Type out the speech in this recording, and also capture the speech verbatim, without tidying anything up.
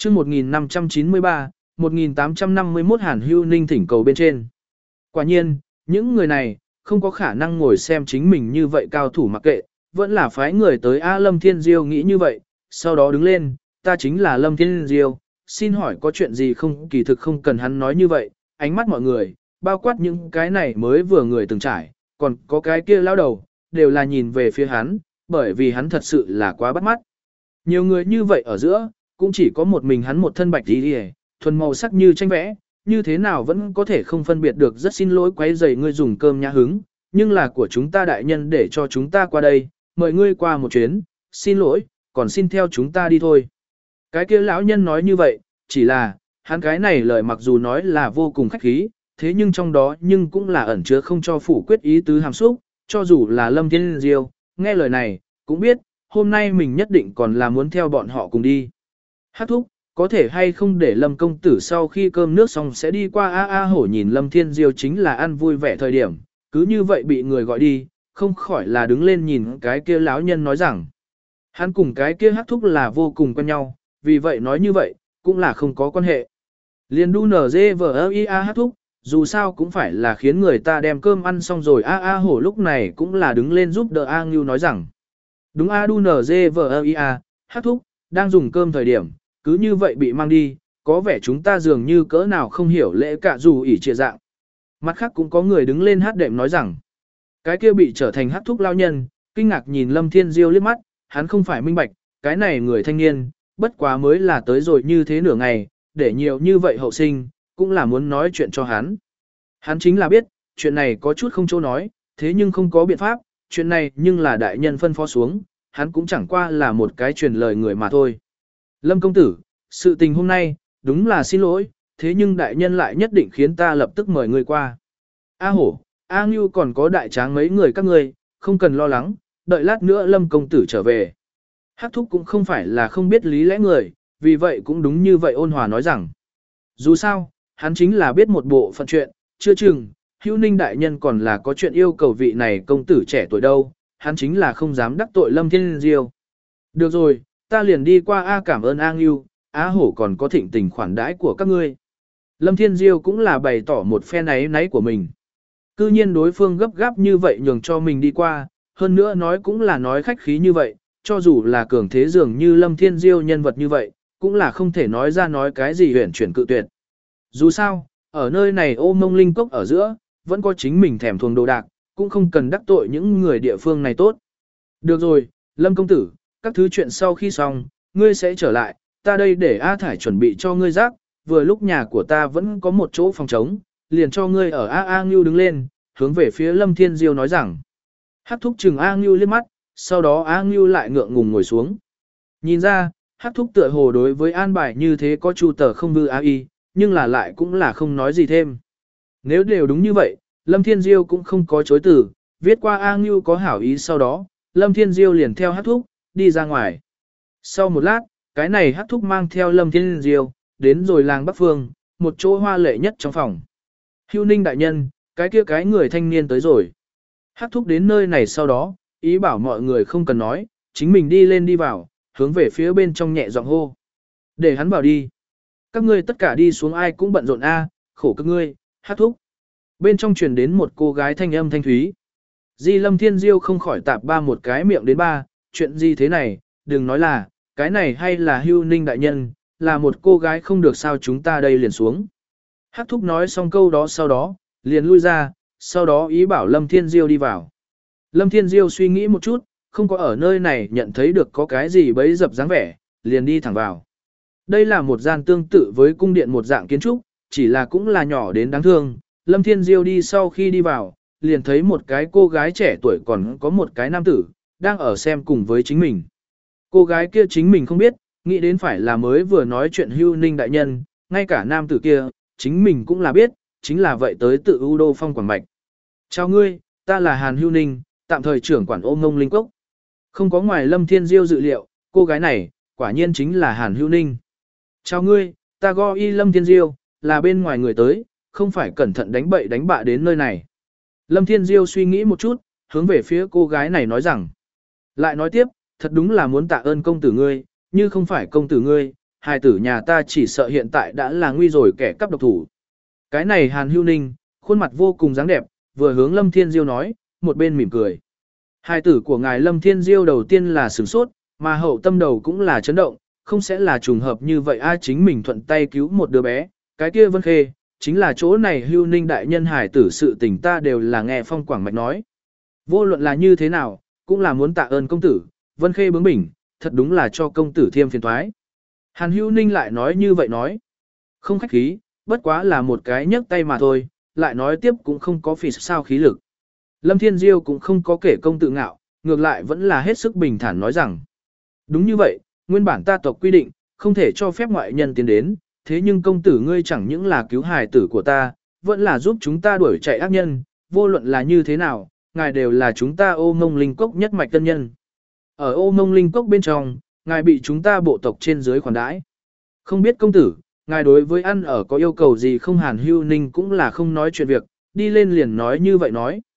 chương một nghìn năm trăm chín mươi ba, một nghìn tám trăm năm mươi mốt Hàn Hưu Ninh thỉnh cầu bên trên. Quả nhiên, những người này, không có khả năng ngồi xem chính mình như vậy cao thủ mặc kệ, vẫn là phái người tới A Lâm Thiên Diêu nghĩ như vậy, sau đó đứng lên, ta chính là Lâm Thiên Diêu, xin hỏi có chuyện gì không, kỳ thực không cần hắn nói như vậy, ánh mắt mọi người, bao quát những cái này mới vừa người từng trải, còn có cái kia lao đầu, đều là nhìn về phía hắn, bởi vì hắn thật sự là quá bắt mắt. Nhiều người như vậy ở giữa, cũng chỉ có một mình hắn một thân bạch đi đi thuần màu sắc như tranh vẽ, như thế nào vẫn có thể không phân biệt được, rất xin lỗi quấy rầy ngươi dùng cơm nhã hứng, nhưng là của chúng ta đại nhân để cho chúng ta qua đây, mời ngươi qua một chuyến, xin lỗi, còn xin theo chúng ta đi thôi. Cái kia lão nhân nói như vậy, chỉ là, hắn cái này lời mặc dù nói là vô cùng khách khí, thế nhưng trong đó nhưng cũng là ẩn chứa không cho phủ quyết ý tứ hàm xúc, cho dù là Lâm Thiên Diêu, nghe lời này, cũng biết, hôm nay mình nhất định còn là muốn theo bọn họ cùng đi. Hát thúc, có thể hay không để Lâm công tử sau khi cơm nước xong sẽ đi qua A A hổ nhìn Lâm Thiên Diêu chính là ăn vui vẻ thời điểm, cứ như vậy bị người gọi đi, không khỏi là đứng lên nhìn cái kia lão nhân nói rằng, hắn cùng cái kia hát thúc là vô cùng quen nhau, vì vậy nói như vậy, cũng là không có quan hệ. Liên đu nở dê vờ ia hát thúc, dù sao cũng phải là khiến người ta đem cơm ăn xong rồi. A A hổ lúc này cũng là đứng lên giúp đỡ A Ngưu nói rằng, đúng A đu nở dê vờ ia hát thúc, đang dùng cơm thời điểm, cứ như vậy bị mang đi, có vẻ chúng ta dường như cỡ nào không hiểu lễ cả dù ỉ trịa dạng. Mặt khác cũng có người đứng lên hát đệm nói rằng, cái kia bị trở thành hát thúc lao nhân, kinh ngạc nhìn Lâm Thiên Diêu liếc mắt, hắn không phải minh bạch, cái này người thanh niên, bất quá mới là tới rồi như thế nửa ngày, để nhiều như vậy hậu sinh, cũng là muốn nói chuyện cho hắn. Hắn chính là biết, chuyện này có chút không chỗ nói, thế nhưng không có biện pháp, chuyện này nhưng là đại nhân phân phó xuống, hắn cũng chẳng qua là một cái truyền lời người mà thôi. Lâm công tử, sự tình hôm nay, đúng là xin lỗi, thế nhưng đại nhân lại nhất định khiến ta lập tức mời người qua. A hổ, A Ngưu còn có đại tráng mấy người các ngươi, không cần lo lắng, đợi lát nữa Lâm công tử trở về. Hắc thúc cũng không phải là không biết lý lẽ người, vì vậy cũng đúng như vậy ôn hòa nói rằng, dù sao, hắn chính là biết một bộ phận chuyện, chưa chừng, Hữu Ninh đại nhân còn là có chuyện yêu cầu vị này công tử trẻ tuổi đâu, hắn chính là không dám đắc tội Lâm Thiên Diêu. Được rồi, ta liền đi qua A cảm ơn A Ngưu, Á hổ còn có thịnh tình khoản đãi của các ngươi. Lâm Thiên Diêu cũng là bày tỏ một phe náy náy của mình. Cư nhiên đối phương gấp gáp như vậy nhường cho mình đi qua, hơn nữa nói cũng là nói khách khí như vậy, cho dù là cường thế dường như Lâm Thiên Diêu nhân vật như vậy, cũng là không thể nói ra nói cái gì huyền chuyển cự tuyệt. Dù sao, ở nơi này ô mông linh cốc ở giữa, vẫn có chính mình thèm thuồng đồ đạc, cũng không cần đắc tội những người địa phương này tốt. Được rồi, Lâm công tử, các thứ chuyện sau khi xong, ngươi sẽ trở lại, ta đây để A Thải chuẩn bị cho ngươi rác, vừa lúc nhà của ta vẫn có một chỗ phòng trống, liền cho ngươi ở A A Ngưu đứng lên, hướng về phía Lâm Thiên Diêu nói rằng. Hắc thúc chừng A Ngưu liếc mắt, sau đó A Ngưu lại ngượng ngùng ngồi xuống. Nhìn ra, Hắc thúc tựa hồ đối với an bài như thế có chu tờ không vư A Y, nhưng là lại cũng là không nói gì thêm. Nếu đều đúng như vậy, Lâm Thiên Diêu cũng không có chối từ, viết qua A Ngưu có hảo ý sau đó, Lâm Thiên Diêu liền theo Hắc thúc, đi ra ngoài. Sau một lát, cái này Hắc thúc mang theo Lâm Thiên Diêu, đến rồi làng Bắc Phương, một chỗ hoa lệ nhất trong phòng. Hưu Ninh đại nhân, cái kia cái người thanh niên tới rồi. Hắc thúc đến nơi này sau đó, ý bảo mọi người không cần nói, chính mình đi lên đi vào, hướng về phía bên trong nhẹ giọng hô. Để hắn bảo đi. Các ngươi tất cả đi xuống ai cũng bận rộn a, khổ các ngươi, Hắc thúc. Bên trong truyền đến một cô gái thanh âm thanh thúy. Di Lâm Thiên Diêu không khỏi tạp ba một cái miệng đến ba, chuyện gì thế này, đừng nói là, cái này hay là Hưu Ninh đại nhân, là một cô gái không được sao chúng ta đây liền xuống. Hắc thúc nói xong câu đó sau đó, liền lui ra, sau đó ý bảo Lâm Thiên Diêu đi vào. Lâm Thiên Diêu suy nghĩ một chút, không có ở nơi này nhận thấy được có cái gì bấy dập dáng vẻ, liền đi thẳng vào. Đây là một gian tương tự với cung điện một dạng kiến trúc, chỉ là cũng là nhỏ đến đáng thương. Lâm Thiên Diêu đi sau khi đi vào, liền thấy một cái cô gái trẻ tuổi còn có một cái nam tử, đang ở xem cùng với chính mình. Cô gái kia chính mình không biết, nghĩ đến phải là mới vừa nói chuyện Hưu Ninh đại nhân, ngay cả nam tử kia, chính mình cũng là biết, chính là vậy tới tự U Đô Phong Quảng Mạch. Chào ngươi, ta là Hàn Hưu Ninh, tạm thời trưởng quản ôm ngông linh cốc. Không có ngoài Lâm Thiên Diêu dự liệu, cô gái này, quả nhiên chính là Hàn Hưu Ninh. Chào ngươi, ta go y Lâm Thiên Diêu, là bên ngoài người tới, không phải cẩn thận đánh bậy đánh bạ đến nơi này. Lâm Thiên Diêu suy nghĩ một chút, hướng về phía cô gái này nói rằng. Lại nói tiếp, thật đúng là muốn tạ ơn công tử ngươi, như không phải công tử ngươi, hài tử nhà ta chỉ sợ hiện tại đã là nguy rồi kẻ cắp độc thủ. Cái này Hàn Hưu Ninh, khuôn mặt vô cùng dáng đẹp, vừa hướng Lâm Thiên Diêu nói, một bên mỉm cười. Hài tử của ngài Lâm Thiên Diêu đầu tiên là sửng sốt, mà hậu tâm đầu cũng là chấn động, không sẽ là trùng hợp như vậy ai chính mình thuận tay cứu một đứa bé, cái kia Vân Khê, chính là chỗ này Hưu Ninh đại nhân hài tử sự tình ta đều là nghe Phong Quảng Mạch nói. Vô luận là như thế nào, cũng là muốn tạ ơn công tử, Vân Khê bướng bỉnh, thật đúng là cho công tử thêm phiền toái. Hàn Hưu Ninh lại nói như vậy nói. Không khách khí, bất quá là một cái nhấc tay mà thôi, lại nói tiếp cũng không có phì sao khí lực. Lâm Thiên Diêu cũng không có kể công tự ngạo, ngược lại vẫn là hết sức bình thản nói rằng. Đúng như vậy, nguyên bản ta tộc quy định, không thể cho phép ngoại nhân tiến đến, thế nhưng công tử ngươi chẳng những là cứu hài tử của ta, vẫn là giúp chúng ta đuổi chạy ác nhân, vô luận là như thế nào, ngài đều là chúng ta ô mông linh cốc nhất mạch tân nhân. Ở ô mông linh cốc bên trong, ngài bị chúng ta bộ tộc trên dưới khoản đãi. Không biết công tử, ngài đối với ăn ở có yêu cầu gì không? Hàn Hưu Ninh cũng là không nói chuyện việc, đi lên liền nói như vậy nói.